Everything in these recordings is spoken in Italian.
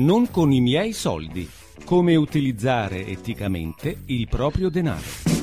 Non con i miei soldi. Come utilizzare eticamente il proprio denaro.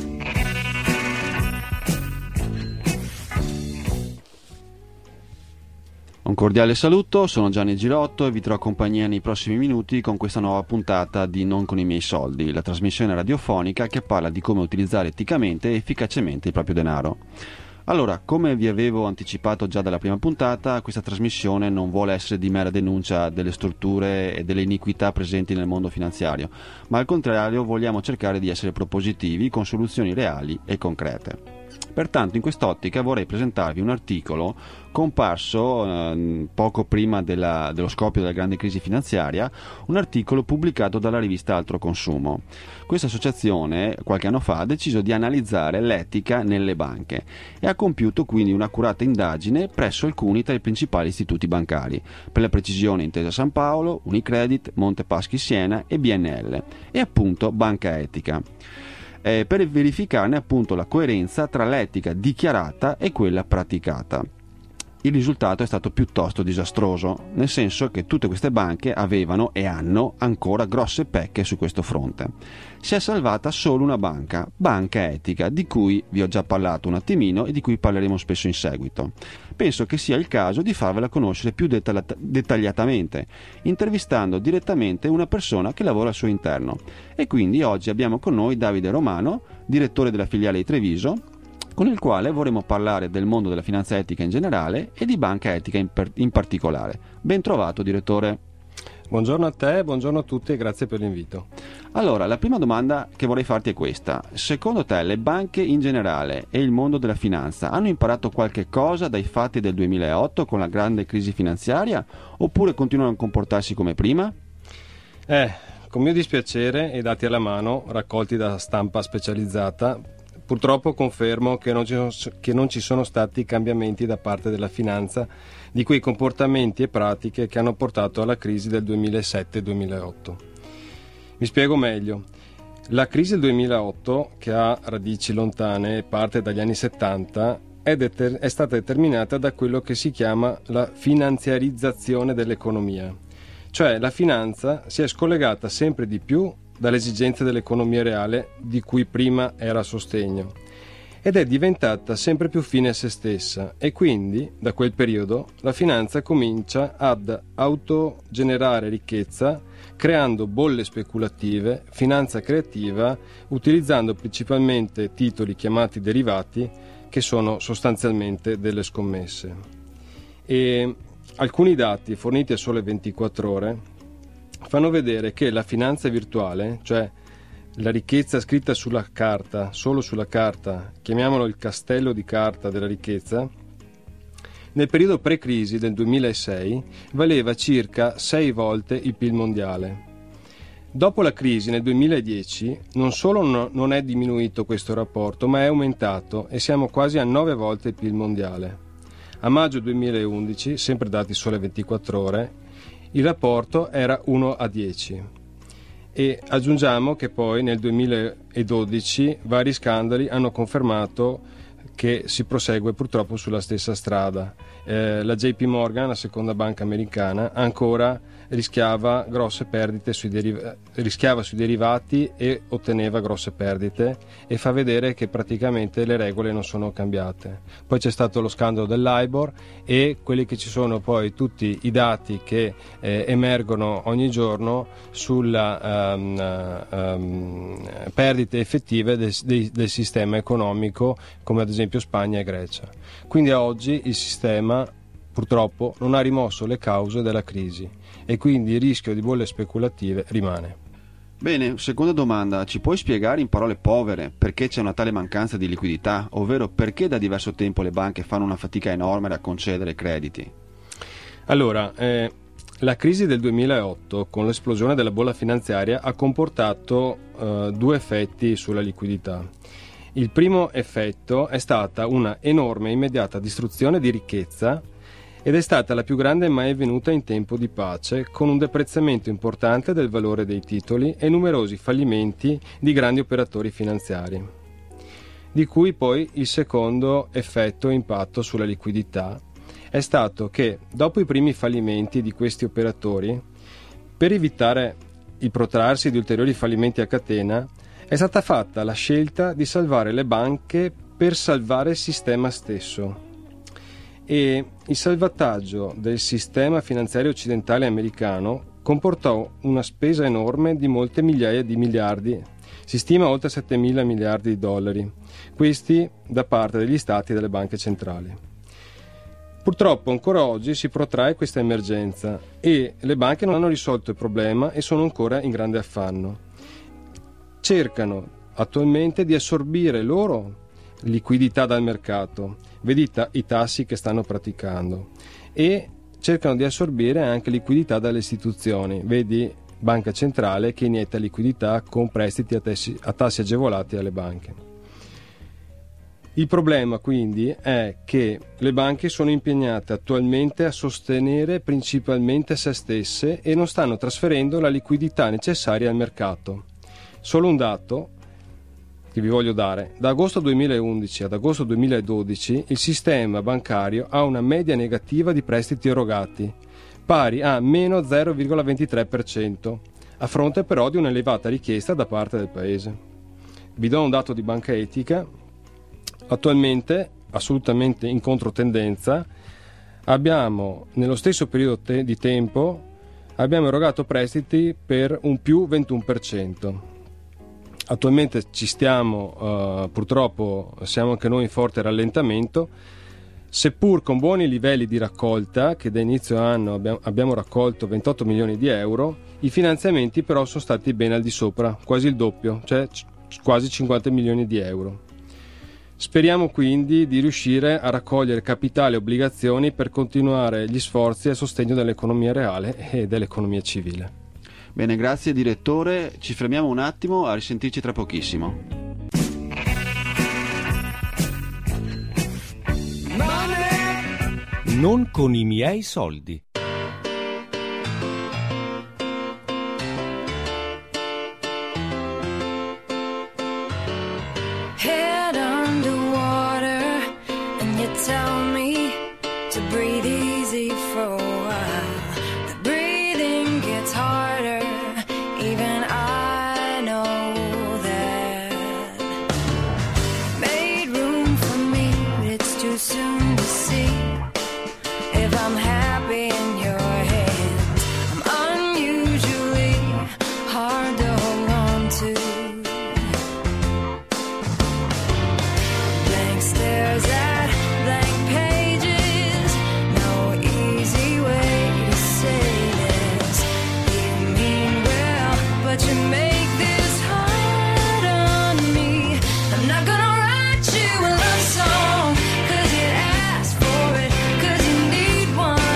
Un cordiale saluto, sono Gianni Girotto e vi terrò compagnia nei prossimi minuti con questa nuova puntata di Non con i miei soldi, la trasmissione radiofonica che parla di come utilizzare eticamente e efficacemente il proprio denaro. Allora, come vi avevo anticipato già dalla prima puntata, questa trasmissione non vuole essere di mera denuncia delle storture e delle iniquità presenti nel mondo finanziario, ma al contrario vogliamo cercare di essere propositivi con soluzioni reali e concrete. Pertanto in quest'ottica vorrei presentarvi un articolo comparso poco prima dello scoppio della grande crisi finanziaria, un articolo pubblicato dalla rivista Altro Consumo. Questa associazione qualche anno fa ha deciso di analizzare l'etica nelle banche e ha compiuto quindi un'accurata indagine presso alcuni tra i principali istituti bancari, per la precisione Intesa San Paolo, Unicredit, Monte Paschi Siena e BNL, e appunto Banca Etica. Per verificarne appunto la coerenza tra l'etica dichiarata e quella praticata. Il risultato è stato piuttosto disastroso, nel senso che tutte queste banche avevano e hanno ancora grosse pecche su questo fronte. Si è salvata solo una banca, Banca Etica, di cui vi ho già parlato un attimino e di cui parleremo spesso in seguito. Penso che sia il caso di farvela conoscere più dettagliatamente, intervistando direttamente una persona che lavora al suo interno. E quindi oggi abbiamo con noi Davide Romano, direttore della filiale di Treviso, con il quale vorremmo parlare del mondo della finanza etica in generale e di Banca Etica in particolare. Ben trovato, direttore. Buongiorno a te, buongiorno a tutti e grazie per l'invito. Allora, la prima domanda che vorrei farti è questa. Secondo te le banche in generale e il mondo della finanza hanno imparato qualche cosa dai fatti del 2008 con la grande crisi finanziaria oppure continuano a comportarsi come prima? Con mio dispiacere e dati alla mano, raccolti da stampa specializzata, purtroppo confermo che non ci sono stati cambiamenti da parte della finanza di quei comportamenti e pratiche che hanno portato alla crisi del 2007-2008. Mi spiego meglio. La crisi del 2008, che ha radici lontane e parte dagli anni 70, è stata determinata da quello che si chiama la finanziarizzazione dell'economia. Cioè la finanza si è scollegata sempre di più dalle esigenze dell'economia reale di cui prima era a sostegno ed è diventata sempre più fine a se stessa e quindi da quel periodo la finanza comincia ad autogenerare ricchezza creando bolle speculative, finanza creativa, utilizzando principalmente titoli chiamati derivati che sono sostanzialmente delle scommesse. E alcuni dati forniti a Sole 24 Ore fanno vedere che la finanza virtuale, cioè la ricchezza scritta sulla carta, solo sulla carta, chiamiamolo il castello di carta della ricchezza, nel periodo pre-crisi del 2006 valeva circa 6 volte il PIL mondiale. Dopo la crisi nel 2010 non solo non è diminuito questo rapporto, ma è aumentato e siamo quasi a 9 volte il PIL mondiale. A maggio 2011, sempre dati Sole 24 Ore, il rapporto era 1 a 10 e aggiungiamo che poi nel 2012 vari scandali hanno confermato che si prosegue purtroppo sulla stessa strada. La JP Morgan, la seconda banca americana, ancora rischiava grosse perdite rischiava sui derivati e otteneva grosse perdite e fa vedere che praticamente le regole non sono cambiate. Poi c'è stato lo scandalo dell'Ibor e quelli che ci sono poi tutti i dati che emergono ogni giorno sulla perdite effettive del sistema economico, come ad esempio Spagna e Grecia. Quindi a oggi il sistema purtroppo non ha rimosso le cause della crisi e quindi il rischio di bolle speculative rimane. Bene, seconda domanda, ci puoi spiegare in parole povere perché c'è una tale mancanza di liquidità, ovvero perché da diverso tempo le banche fanno una fatica enorme a concedere crediti? Allora, la crisi del 2008 con l'esplosione della bolla finanziaria ha comportato due effetti sulla liquidità. Il primo effetto è stata una enorme e immediata distruzione di ricchezza ed è stata la più grande mai avvenuta in tempo di pace, con un deprezzamento importante del valore dei titoli e numerosi fallimenti di grandi operatori finanziari. Di cui poi il secondo effetto impatto sulla liquidità è stato che dopo i primi fallimenti di questi operatori Per evitare il protrarsi di ulteriori fallimenti a catena, è stata fatta la scelta di salvare le banche per salvare il sistema stesso. E il salvataggio del sistema finanziario occidentale americano comportò una spesa enorme di molte migliaia di miliardi, si stima oltre 7.000 miliardi di dollari, questi da parte degli stati e delle banche centrali. Purtroppo ancora oggi si protrae questa emergenza e le banche non hanno risolto il problema e sono ancora in grande affanno. Cercano attualmente di assorbire loro liquidità dal mercato, vedi i tassi che stanno praticando, e cercano di assorbire anche liquidità dalle istituzioni, vedi Banca Centrale che inietta liquidità con prestiti a tassi agevolati alle banche. Il problema quindi è che le banche sono impegnate attualmente a sostenere principalmente se stesse e non stanno trasferendo la liquidità necessaria al mercato. Solo un dato che vi voglio dare: da agosto 2011 ad agosto 2012 il sistema bancario ha una media negativa di prestiti erogati pari a meno 0,23%, a fronte però di un'elevata richiesta da parte del paese. Vi do un dato di Banca Etica: attualmente, assolutamente in controtendenza, abbiamo nello stesso periodo di tempo abbiamo erogato prestiti per un più 21%. Attualmente ci stiamo, purtroppo siamo anche noi in forte rallentamento, seppur con buoni livelli di raccolta, che da inizio anno abbiamo raccolto 28 milioni di euro, i finanziamenti però sono stati ben al di sopra, quasi il doppio, cioè quasi 50 milioni di euro. Speriamo quindi di riuscire a raccogliere capitale e obbligazioni per continuare gli sforzi a sostegno dell'economia reale e dell'economia civile. Bene, grazie direttore, ci fermiamo un attimo, a risentirci tra pochissimo. Non con i miei soldi. Head underwater and you tell me to breathe easy for a while. The breathing gets harder, even I know that. Made room for me, but it's too soon to see if I'm happy in your hands. I'm unusually hard to hold on to. Blank stares at blank pages, no easy way to say this. You mean well, but you make this hard on me. I'm not gonna write you a love song, 'cause you asked for it, 'cause you need one.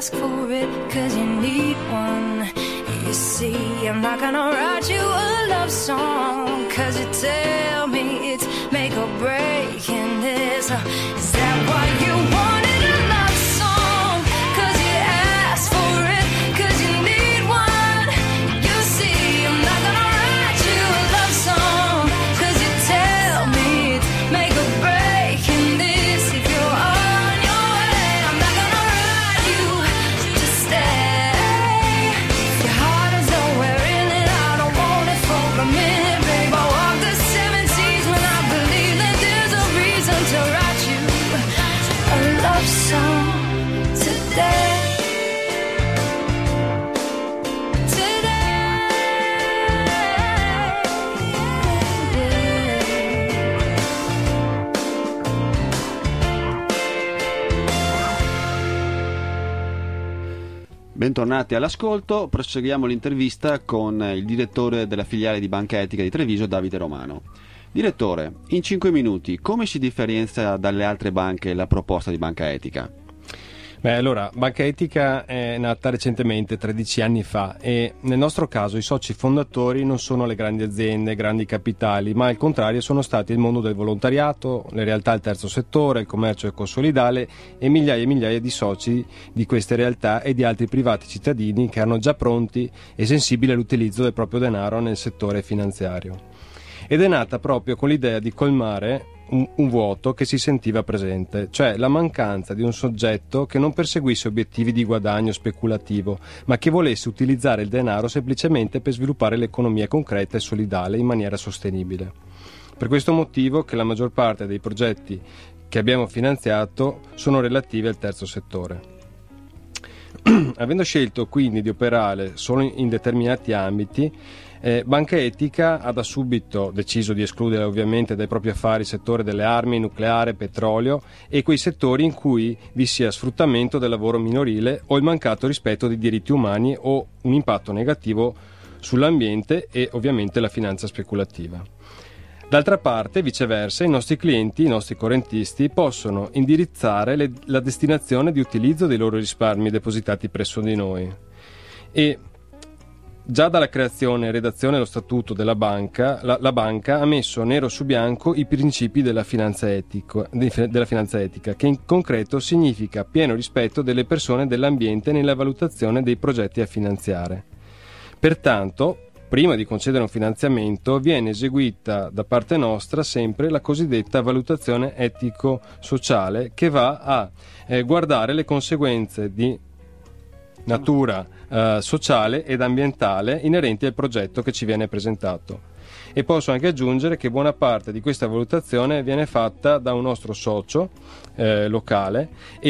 ask for it 'cause you need one. You see, I'm not gonna write you a love song 'cause you tell me it's make or break in this. Is that why you wanted a love song? 'Cause you asked for it 'cause you need one. You see, I'm not gonna write you a love song 'cause you tell me it's make or break in this. If you're on your way, I'm not gonna write you to stay. Your heart is nowhere in it, I don't want it for a minute, babe. I walk the seven seas when I believe that there's a reason to write you a love song today. Bentornati all'ascolto, proseguiamo l'intervista con il direttore della filiale di Banca Etica di Treviso, Davide Romano. Direttore, in 5 minuti, come si differenzia dalle altre banche la proposta di Banca Etica? Allora, Banca Etica è nata recentemente, 13 anni fa, e nel nostro caso i soci fondatori non sono le grandi aziende, grandi capitali, ma al contrario sono stati il mondo del volontariato, le realtà del terzo settore, il commercio ecosolidale e migliaia di soci di queste realtà e di altri privati cittadini che erano già pronti e sensibili all'utilizzo del proprio denaro nel settore finanziario. Ed è nata proprio con l'idea di colmare un vuoto che si sentiva presente, cioè la mancanza di un soggetto che non perseguisse obiettivi di guadagno speculativo, ma che volesse utilizzare il denaro semplicemente per sviluppare l'economia concreta e solidale in maniera sostenibile. Per questo motivo che la maggior parte dei progetti che abbiamo finanziato sono relativi al terzo settore. Avendo scelto quindi di operare solo in determinati ambiti, Banca Etica ha da subito deciso di escludere ovviamente dai propri affari il settore delle armi, nucleare, petrolio e quei settori in cui vi sia sfruttamento del lavoro minorile o il mancato rispetto dei diritti umani o un impatto negativo sull'ambiente e ovviamente la finanza speculativa. D'altra parte, viceversa, i nostri clienti, i nostri correntisti possono indirizzare la destinazione di utilizzo dei loro risparmi depositati presso di noi. E già dalla creazione e redazione dello statuto della banca, la banca ha messo nero su bianco i principi della finanza etica, che in concreto significa pieno rispetto delle persone e dell'ambiente nella valutazione dei progetti a finanziare. Pertanto, prima di concedere un finanziamento, viene eseguita da parte nostra sempre la cosiddetta valutazione etico-sociale, che va a guardare le conseguenze di natura sociale ed ambientale inerenti al progetto che ci viene presentato. E posso anche aggiungere che buona parte di questa valutazione viene fatta da un nostro socio locale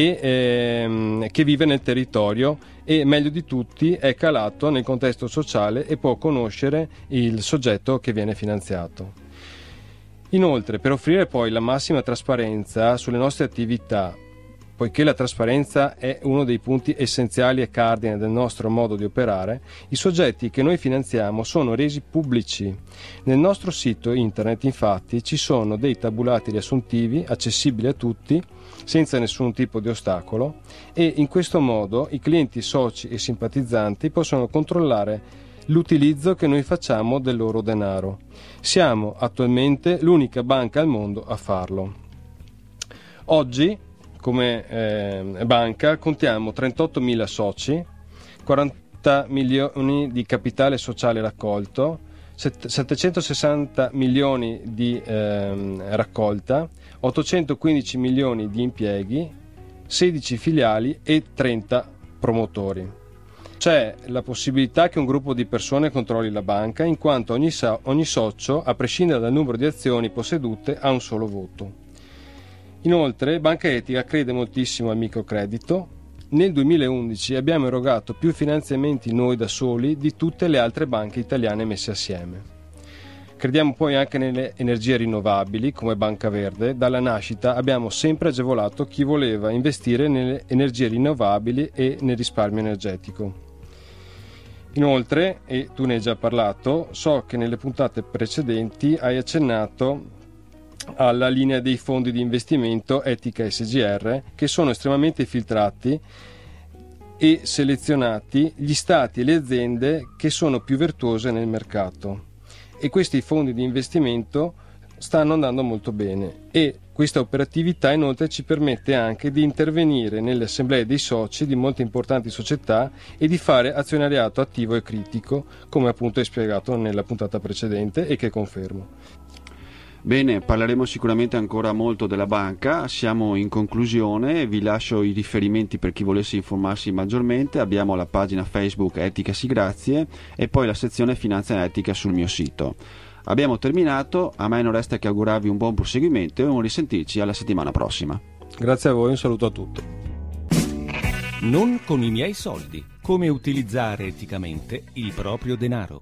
e che vive nel territorio e meglio di tutti è calato nel contesto sociale e può conoscere il soggetto che viene finanziato. Inoltre, per offrire poi la massima trasparenza sulle nostre attività, poiché la trasparenza è uno dei punti essenziali e cardine del nostro modo di operare, i soggetti che noi finanziamo sono resi pubblici. Nel nostro sito internet, infatti, ci sono dei tabulati riassuntivi accessibili a tutti, senza nessun tipo di ostacolo, e in questo modo i clienti, soci e simpatizzanti possono controllare l'utilizzo che noi facciamo del loro denaro. Siamo attualmente l'unica banca al mondo a farlo. Oggi, come banca, contiamo 38.000 soci, 40 milioni di capitale sociale raccolto, 760 milioni di raccolta, 815 milioni di impieghi, 16 filiali e 30 promotori. C'è la possibilità che un gruppo di persone controlli la banca, in quanto ogni socio, a prescindere dal numero di azioni possedute, ha un solo voto. Inoltre, Banca Etica crede moltissimo al microcredito. Nel 2011 abbiamo erogato più finanziamenti noi da soli di tutte le altre banche italiane messe assieme. Crediamo poi anche nelle energie rinnovabili come Banca Verde. Dalla nascita abbiamo sempre agevolato chi voleva investire nelle energie rinnovabili e nel risparmio energetico. Inoltre, e tu ne hai già parlato, so che nelle puntate precedenti hai accennato alla linea dei fondi di investimento Etica SGR, che sono estremamente filtrati e selezionati gli stati e le aziende che sono più virtuose nel mercato, e questi fondi di investimento stanno andando molto bene, e questa operatività inoltre ci permette anche di intervenire nelle assemblee dei soci di molte importanti società e di fare azionariato attivo e critico, come appunto è spiegato nella puntata precedente e che confermo. Bene, parleremo sicuramente ancora molto della banca. Siamo in conclusione, vi lascio i riferimenti per chi volesse informarsi maggiormente. Abbiamo la pagina Facebook Etica Sì Grazie e poi la sezione Finanza Etica sul mio sito. Abbiamo terminato, a me non resta che augurarvi un buon proseguimento e un risentirci alla settimana prossima. Grazie a voi, un saluto a tutti. Non con i miei soldi. Come utilizzare eticamente il proprio denaro.